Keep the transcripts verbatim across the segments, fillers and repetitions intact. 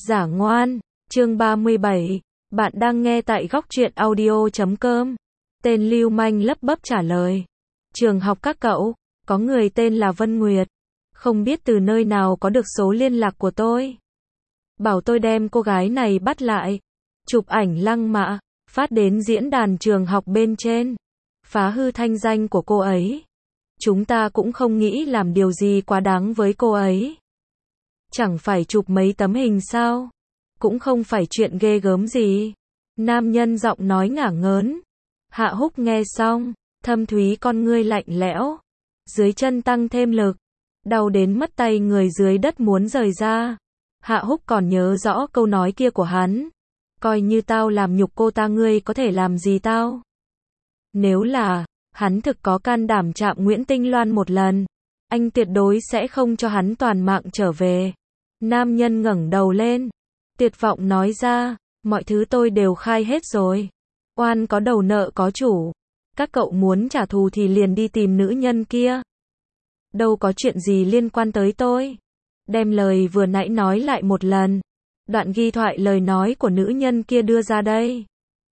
Giả ngoan, chương ba mươi bảy, bạn đang nghe tại góc truyện audio chấm com. Tên lưu manh lấp bấp trả lời. Trường học các cậu, có người tên là Vân Nguyệt. Không biết từ nơi nào có được số liên lạc của tôi. Bảo tôi đem cô gái này bắt lại. Chụp ảnh lăng mạ, phát đến diễn đàn trường học bên trên. Phá hư thanh danh của cô ấy. Chúng ta cũng không nghĩ làm điều gì quá đáng với cô ấy. Chẳng phải chụp mấy tấm hình sao? Cũng không phải chuyện ghê gớm gì. Nam nhân giọng nói ngả ngớn. Hạ Húc nghe xong, thâm thúy con ngươi lạnh lẽo. Dưới chân tăng thêm lực. Đau đến mất tay người dưới đất muốn rời ra. Hạ Húc còn nhớ rõ câu nói kia của hắn. Coi như tao làm nhục cô ta, ngươi có thể làm gì tao? Nếu là, hắn thực có can đảm chạm Nguyễn Tinh Loan một lần, anh tuyệt đối sẽ không cho hắn toàn mạng trở về. Nam nhân ngẩng đầu lên, tuyệt vọng nói ra, mọi thứ tôi đều khai hết rồi. Oan có đầu nợ có chủ. Các cậu muốn trả thù thì liền đi tìm nữ nhân kia. Đâu có chuyện gì liên quan tới tôi. Đem lời vừa nãy nói lại một lần. Đoạn ghi thoại lời nói của nữ nhân kia đưa ra đây.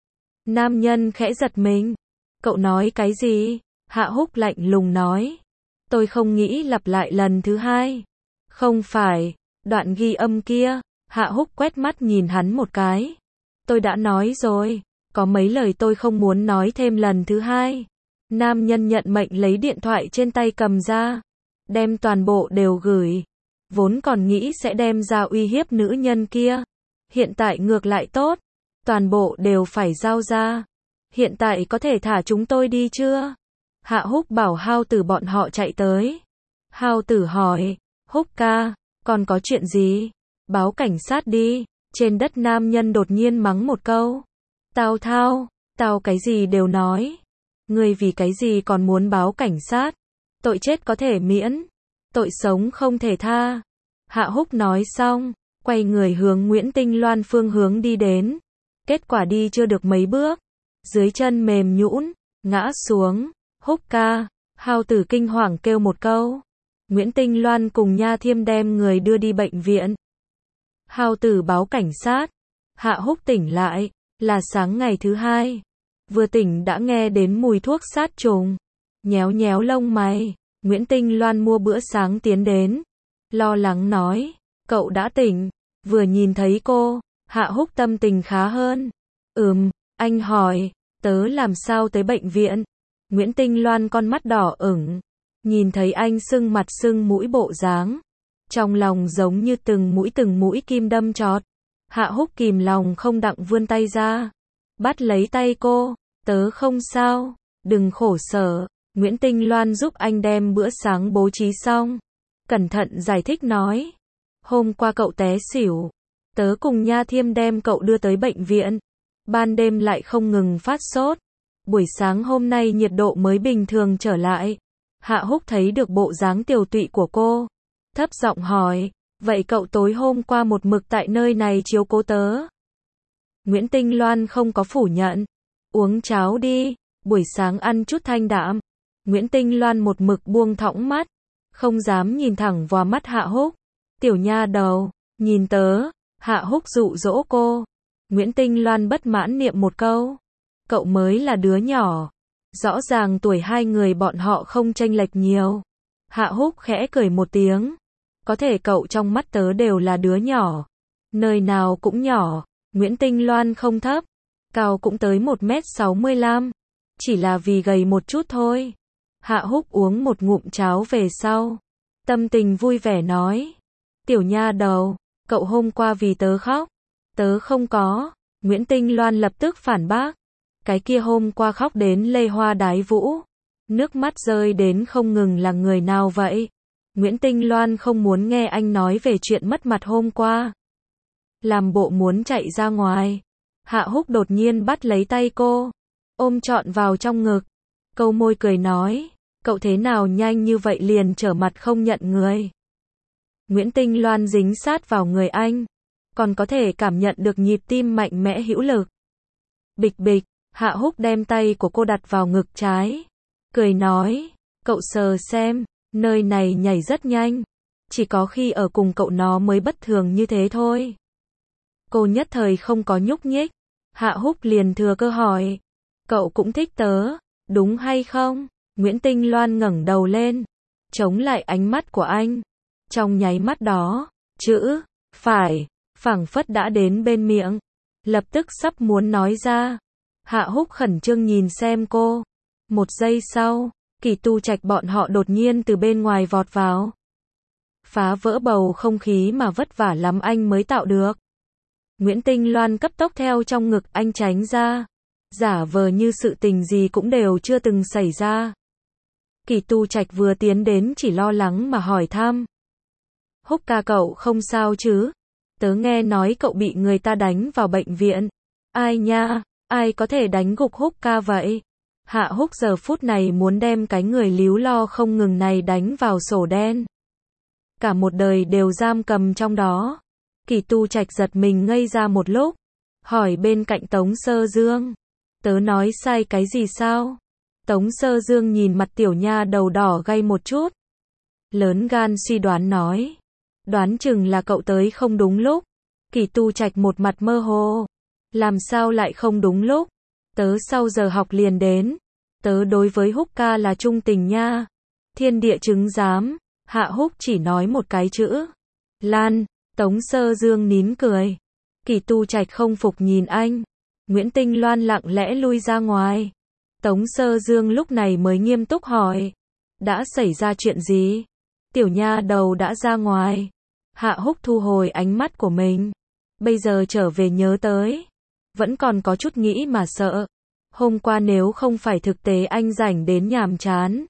Nam nhân khẽ giật mình. Cậu nói cái gì? Hạ Húc lạnh lùng nói. Tôi không nghĩ lặp lại lần thứ hai. Không phải. Đoạn ghi âm kia. Hạ Húc quét mắt nhìn hắn một cái. Tôi đã nói rồi. Có mấy lời tôi không muốn nói thêm lần thứ hai. Nam nhân nhận mệnh lấy điện thoại trên tay cầm ra. Đem toàn bộ đều gửi. Vốn còn nghĩ sẽ đem ra uy hiếp nữ nhân kia. Hiện tại ngược lại tốt. Toàn bộ đều phải giao ra. Hiện tại có thể thả chúng tôi đi chưa? Hạ Húc bảo Hao Tử bọn họ chạy tới. Hao Tử hỏi. Húc ca, còn có chuyện gì? Báo cảnh sát đi. Trên đất nam nhân đột nhiên mắng một câu. Tao thao, tao cái gì đều nói. Ngươi vì cái gì còn muốn báo cảnh sát? Tội chết có thể miễn. Tội sống không thể tha. Hạ Húc nói xong, quay người hướng Nguyễn Tinh Loan phương hướng đi đến. Kết quả đi chưa được mấy bước. Dưới chân mềm nhũn, ngã xuống. Húc ca, Hao Tử kinh hoàng kêu một câu. Nguyễn Tinh Loan cùng Nha Thiêm đem người đưa đi bệnh viện. Hao Tử báo cảnh sát. Hạ Húc tỉnh lại, là sáng ngày thứ hai. Vừa tỉnh đã nghe đến mùi thuốc sát trùng. Nhéo nhéo lông mày, Nguyễn Tinh Loan mua bữa sáng tiến đến. Lo lắng nói, cậu đã tỉnh. Vừa nhìn thấy cô, Hạ Húc tâm tình khá hơn. Ừm, anh hỏi, tớ làm sao tới bệnh viện? Nguyễn Tinh Loan con mắt đỏ ửng. Nhìn thấy anh sưng mặt sưng mũi bộ dáng. Trong lòng giống như từng mũi từng mũi kim đâm chót. Hạ Húc kìm lòng không đặng vươn tay ra. Bắt lấy tay cô, tớ không sao, đừng khổ sở. Nguyễn Tinh Loan giúp anh đem bữa sáng bố trí xong. Cẩn thận giải thích nói. Hôm qua cậu té xỉu. Tớ cùng Nha Thiêm đem cậu đưa tới bệnh viện. Ban đêm lại không ngừng phát sốt. Buổi sáng hôm nay nhiệt độ mới bình thường trở lại. Hạ Húc thấy được bộ dáng tiều tụy của cô. Thấp giọng hỏi. Vậy cậu tối hôm qua một mực tại nơi này chiếu cố tớ? Nguyễn Tinh Loan không có phủ nhận. Uống cháo đi. Buổi sáng ăn chút thanh đạm. Nguyễn Tinh Loan một mực buông thõng mắt. Không dám nhìn thẳng vào mắt Hạ Húc. Tiểu nha đầu, nhìn tớ. Hạ Húc dụ dỗ cô. Nguyễn Tinh Loan bất mãn niệm một câu. Cậu mới là đứa nhỏ. Rõ ràng tuổi hai người bọn họ không chênh lệch nhiều. Hạ Húc khẽ cười một tiếng. Có thể cậu trong mắt tớ đều là đứa nhỏ. Nơi nào cũng nhỏ. Nguyễn Tinh Loan không thấp. Cao cũng tới một mét sáu mươi lăm. Chỉ là vì gầy một chút thôi. Hạ Húc uống một ngụm cháo về sau. Tâm tình vui vẻ nói. Tiểu nha đầu, cậu hôm qua vì tớ khóc. Tớ không có. Nguyễn Tinh Loan lập tức phản bác. Cái kia hôm qua khóc đến lê hoa đái vũ. Nước mắt rơi đến không ngừng là người nào vậy? Nguyễn Tinh Loan không muốn nghe anh nói về chuyện mất mặt hôm qua. Làm bộ muốn chạy ra ngoài. Hạ Húc đột nhiên bắt lấy tay cô. Ôm trọn vào trong ngực. Câu môi cười nói. Cậu thế nào nhanh như vậy liền trở mặt không nhận người. Nguyễn Tinh Loan dính sát vào người anh. Còn có thể cảm nhận được nhịp tim mạnh mẽ hữu lực. Bịch bịch. Hạ Húc đem tay của cô đặt vào ngực trái. Cười nói. Cậu sờ xem. Nơi này nhảy rất nhanh. Chỉ có khi ở cùng cậu nó mới bất thường như thế thôi. Cô nhất thời không có nhúc nhích. Hạ Húc liền thừa cơ hỏi. Cậu cũng thích tớ, đúng hay không? Nguyễn Tinh Loan ngẩng đầu lên, chống lại ánh mắt của anh. Trong nháy mắt đó, chữ, phải, phảng phất đã đến bên miệng. Lập tức sắp muốn nói ra. Hạ Húc khẩn trương nhìn xem cô. Một giây sau, Kỳ Tu Trạch bọn họ đột nhiên từ bên ngoài vọt vào. Phá vỡ bầu không khí mà vất vả lắm anh mới tạo được. Nguyễn Tinh Loan cấp tốc theo trong ngực anh tránh ra. Giả vờ như sự tình gì cũng đều chưa từng xảy ra. Kỳ Tu Trạch vừa tiến đến chỉ lo lắng mà hỏi thăm. Húc ca cậu không sao chứ? Tớ nghe nói cậu bị người ta đánh vào bệnh viện. Ai nha, ai có thể đánh gục Húc ca vậy? Hạ Húc giờ phút này muốn đem cái người líu lo không ngừng này đánh vào sổ đen. Cả một đời đều giam cầm trong đó. Kỳ Tu Trạch giật mình ngây ra một lúc. Hỏi bên cạnh Tống Sơ Dương. Tớ nói sai cái gì sao? Tống Sơ Dương nhìn mặt tiểu nha đầu đỏ gay một chút. Lớn gan suy đoán nói. Đoán chừng là cậu tới không đúng lúc. Kỳ Tu Trạch một mặt mơ hồ. Làm sao lại không đúng lúc? Tớ sau giờ học liền đến. Tớ đối với Húc ca là trung tình nha. Thiên địa chứng giám. Hạ Húc chỉ nói một cái chữ. Lan. Tống Sơ Dương nín cười. Kỳ Tu Trạch không phục nhìn anh. Nguyễn Tinh Loan lặng lẽ lui ra ngoài. Tống Sơ Dương lúc này mới nghiêm túc hỏi. Đã xảy ra chuyện gì? Tiểu nha đầu đã ra ngoài. Hạ Húc thu hồi ánh mắt của mình. Bây giờ trở về nhớ tới. Vẫn còn có chút nghĩ mà sợ. Hôm qua nếu không phải thực tế anh rảnh đến nhàm chán.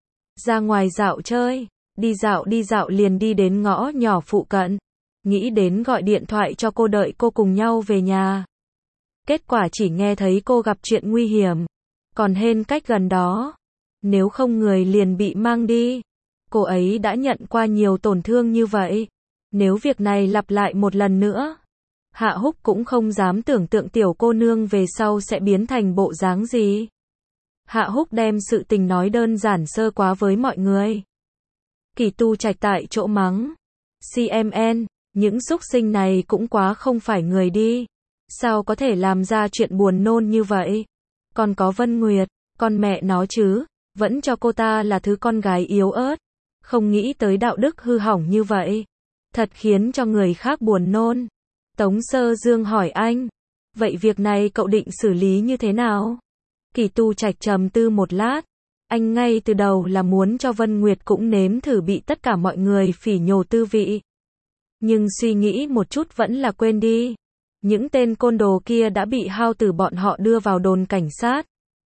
Ra ngoài dạo chơi. Đi dạo đi dạo liền đi đến ngõ nhỏ phụ cận. Nghĩ đến gọi điện thoại cho cô đợi cô cùng nhau về nhà. Kết quả chỉ nghe thấy cô gặp chuyện nguy hiểm. Còn hên cách gần đó. Nếu không người liền bị mang đi. Cô ấy đã nhận qua nhiều tổn thương như vậy. Nếu việc này lặp lại một lần nữa. Hạ Húc cũng không dám tưởng tượng tiểu cô nương về sau sẽ biến thành bộ dáng gì. Hạ Húc đem sự tình nói đơn giản sơ quá với mọi người. Kỳ Tu Trạch tại chỗ mắng. xê em en, những xúc sinh này cũng quá không phải người đi. Sao có thể làm ra chuyện buồn nôn như vậy? Còn có Vân Nguyệt, con mẹ nó chứ, vẫn cho cô ta là thứ con gái yếu ớt. Không nghĩ tới đạo đức hư hỏng như vậy. Thật khiến cho người khác buồn nôn. Tống Sơ Dương hỏi anh. Vậy việc này cậu định xử lý như thế nào? Kỳ Tu Trạch trầm tư một lát. Anh ngay từ đầu là muốn cho Vân Nguyệt cũng nếm thử bị tất cả mọi người phỉ nhổ tư vị. Nhưng suy nghĩ một chút vẫn là quên đi. Những tên côn đồ kia đã bị hao tử bọn họ đưa vào đồn cảnh sát.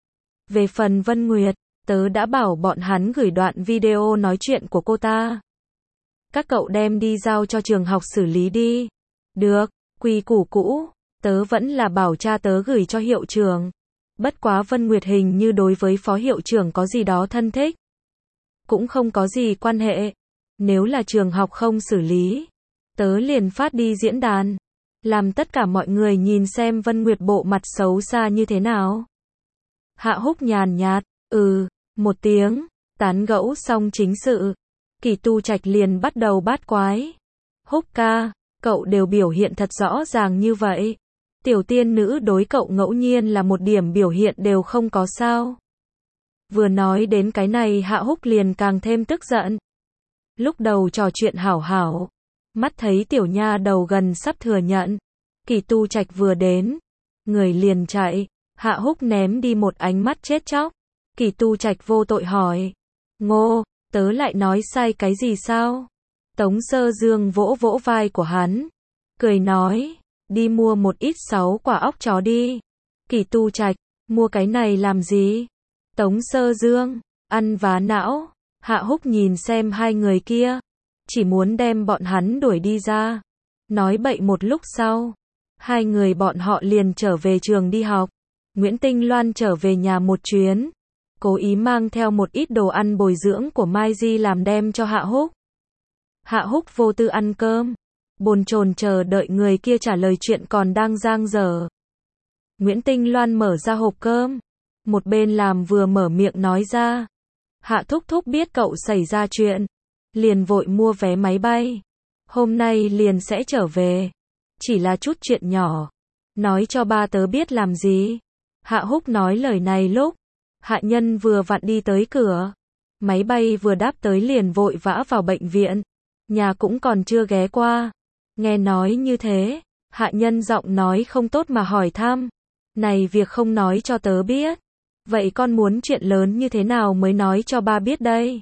Về phần Vân Nguyệt, tớ đã bảo bọn hắn gửi đoạn video nói chuyện của cô ta. Các cậu đem đi giao cho trường học xử lý đi. Được, quy củ cũ, tớ vẫn là bảo cha tớ gửi cho hiệu trưởng. Bất quá Vân Nguyệt hình như đối với phó hiệu trưởng có gì đó thân thích. Cũng không có gì quan hệ. Nếu là trường học không xử lý, tớ liền phát đi diễn đàn. Làm tất cả mọi người nhìn xem Vân Nguyệt bộ mặt xấu xa như thế nào. Hạ Húc nhàn nhạt, ừ, một tiếng, tán gẫu xong chính sự. Kỳ Tu Trạch liền bắt đầu bát quái. Húc ca, cậu đều biểu hiện thật rõ ràng như vậy. Tiểu tiên nữ đối cậu ngẫu nhiên là một điểm biểu hiện đều không có sao. Vừa nói đến cái này Hạ Húc liền càng thêm tức giận. Lúc đầu trò chuyện hảo hảo. Mắt thấy tiểu nha đầu gần sắp thừa nhận. Kỳ Tu Trạch vừa đến. Người liền chạy. Hạ Húc ném đi một ánh mắt chết chóc. Kỳ Tu Trạch vô tội hỏi. Ngô, tớ lại nói sai cái gì sao? Tống Sơ Dương vỗ vỗ vai của hắn. Cười nói. Đi mua một ít sáu quả óc chó đi. Kỳ Tu Trạch, mua cái này làm gì? Tống Sơ Dương, ăn vá não. Hạ Húc nhìn xem hai người kia. Chỉ muốn đem bọn hắn đuổi đi ra. Nói bậy một lúc sau. Hai người bọn họ liền trở về trường đi học. Nguyễn Tinh Loan trở về nhà một chuyến. Cố ý mang theo một ít đồ ăn bồi dưỡng của Mai Di làm đem cho Hạ Húc. Hạ Húc vô tư ăn cơm. Bồn chồn chờ đợi người kia trả lời chuyện còn đang dang dở. Nguyễn Tinh Loan mở ra hộp cơm. Một bên làm vừa mở miệng nói ra. Hạ Thúc Thúc biết cậu xảy ra chuyện. Liền vội mua vé máy bay. Hôm nay liền sẽ trở về. chỉ là chút chuyện nhỏ. Nói cho ba tớ biết làm gì? Hạ Húc nói lời này lúc Hạ Nhân vừa vặn đi tới cửa. Máy bay vừa đáp tới liền vội vã vào bệnh viện. Nhà cũng còn chưa ghé qua. Nghe nói như thế, Hạ Nhân giọng nói không tốt mà hỏi thăm. Này việc không nói cho tớ biết. Vậy con muốn chuyện lớn như thế nào mới nói cho ba biết đây?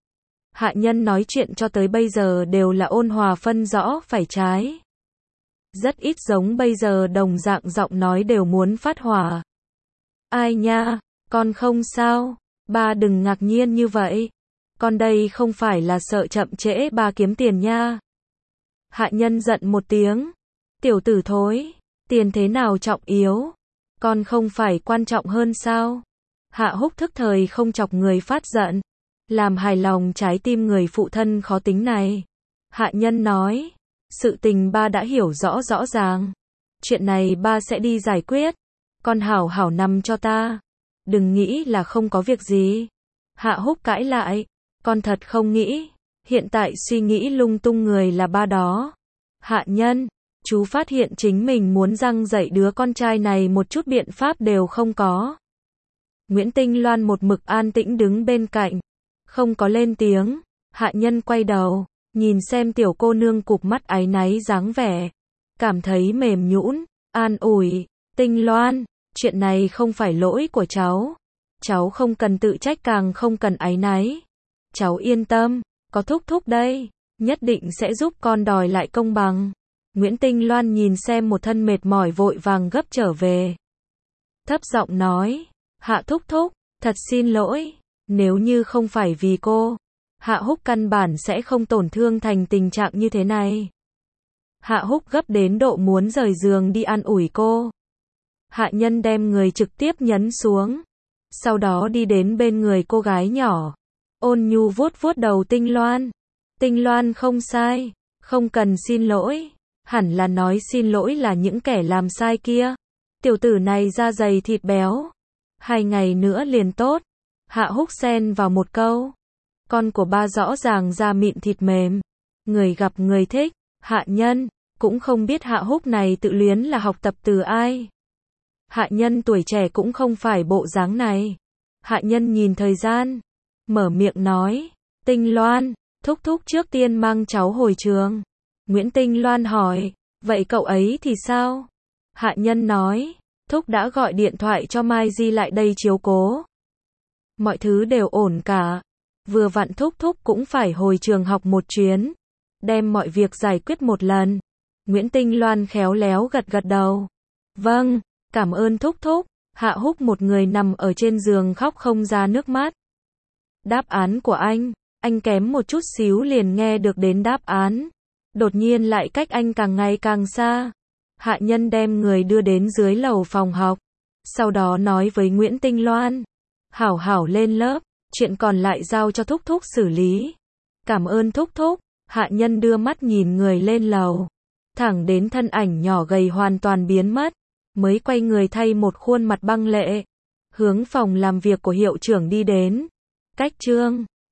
Hạ Nhân nói chuyện cho tới bây giờ đều là ôn hòa phân rõ phải trái. Rất ít giống bây giờ đồng dạng giọng nói đều muốn phát hỏa. Ai nha, con không sao, ba đừng ngạc nhiên như vậy. Con đây không phải là sợ chậm trễ ba kiếm tiền nha. Hạ Nhân giận một tiếng. Tiểu tử thối, tiền thế nào trọng yếu? Con không phải quan trọng hơn sao? Hạ Húc thức thời không chọc người phát giận. Làm hài lòng trái tim người phụ thân khó tính này. Hạ Nhân nói. Sự tình ba đã hiểu rõ rõ ràng. Chuyện này ba sẽ đi giải quyết. Con hảo hảo nằm cho ta. Đừng nghĩ là không có việc gì. Hạ Húc cãi lại. Con thật không nghĩ. Hiện tại suy nghĩ lung tung người là ba đó. Hạ Nhân, chú phát hiện chính mình muốn răng dạy đứa con trai này một chút biện pháp đều không có. Nguyễn Tinh Loan một mực an tĩnh đứng bên cạnh. Không có lên tiếng. Hạ Nhân quay đầu. Nhìn xem tiểu cô nương cụp mắt áy náy dáng vẻ. Cảm thấy mềm nhũn, an ủi. Tinh Loan, chuyện này không phải lỗi của cháu. Cháu không cần tự trách càng không cần áy náy. Cháu yên tâm, có thúc thúc đây. Nhất định sẽ giúp con đòi lại công bằng. Nguyễn Tinh Loan nhìn xem một thân mệt mỏi vội vàng gấp trở về. Thấp giọng nói. Hạ thúc thúc, thật xin lỗi. Nếu như không phải vì cô, Hạ Húc căn bản sẽ không tổn thương thành tình trạng như thế này. Hạ Húc gấp đến độ muốn rời giường đi an ủi cô. Hạ Nhân đem người trực tiếp nhấn xuống. Sau đó đi đến bên người cô gái nhỏ. Ôn nhu vuốt vuốt đầu Tinh Loan. Tinh Loan không sai. Không cần xin lỗi. Hẳn là nói xin lỗi là những kẻ làm sai kia. Tiểu tử này da dày thịt béo. Hai ngày nữa liền tốt. Hạ Húc xen vào một câu. Con của ba rõ ràng da mịn thịt mềm. Người gặp người thích. Hạ Nhân cũng không biết Hạ Húc này tự luyến là học tập từ ai. Hạ Nhân tuổi trẻ cũng không phải bộ dáng này. Hạ Nhân nhìn thời gian. Mở miệng nói. Tinh Loan, thúc thúc trước tiên mang cháu hồi trường. Nguyễn Tinh Loan hỏi. Vậy cậu ấy thì sao? Hạ Nhân nói. Thúc đã gọi điện thoại cho Mai Di lại đây chiếu cố. Mọi thứ đều ổn cả. Vừa vặn thúc thúc cũng phải hồi trường học một chuyến. Đem mọi việc giải quyết một lần. Nguyễn Tinh Loan khéo léo gật gật đầu. Vâng, cảm ơn thúc thúc. Hạ Húc một người nằm ở trên giường khóc không ra nước mắt. Đáp án của anh, anh kém một chút xíu liền nghe được đến đáp án. Đột nhiên lại cách anh càng ngày càng xa. Hạ Nhân đem người đưa đến dưới lầu phòng học. Sau đó nói với Nguyễn Tinh Loan. Hảo hảo lên lớp, chuyện còn lại giao cho thúc thúc xử lý. Cảm ơn thúc thúc. Hạ Nhân đưa mắt nhìn người lên lầu. Thẳng đến thân ảnh nhỏ gầy hoàn toàn biến mất. Mới quay người thay một khuôn mặt băng lệ. Hướng phòng làm việc của hiệu trưởng đi đến. Cách chương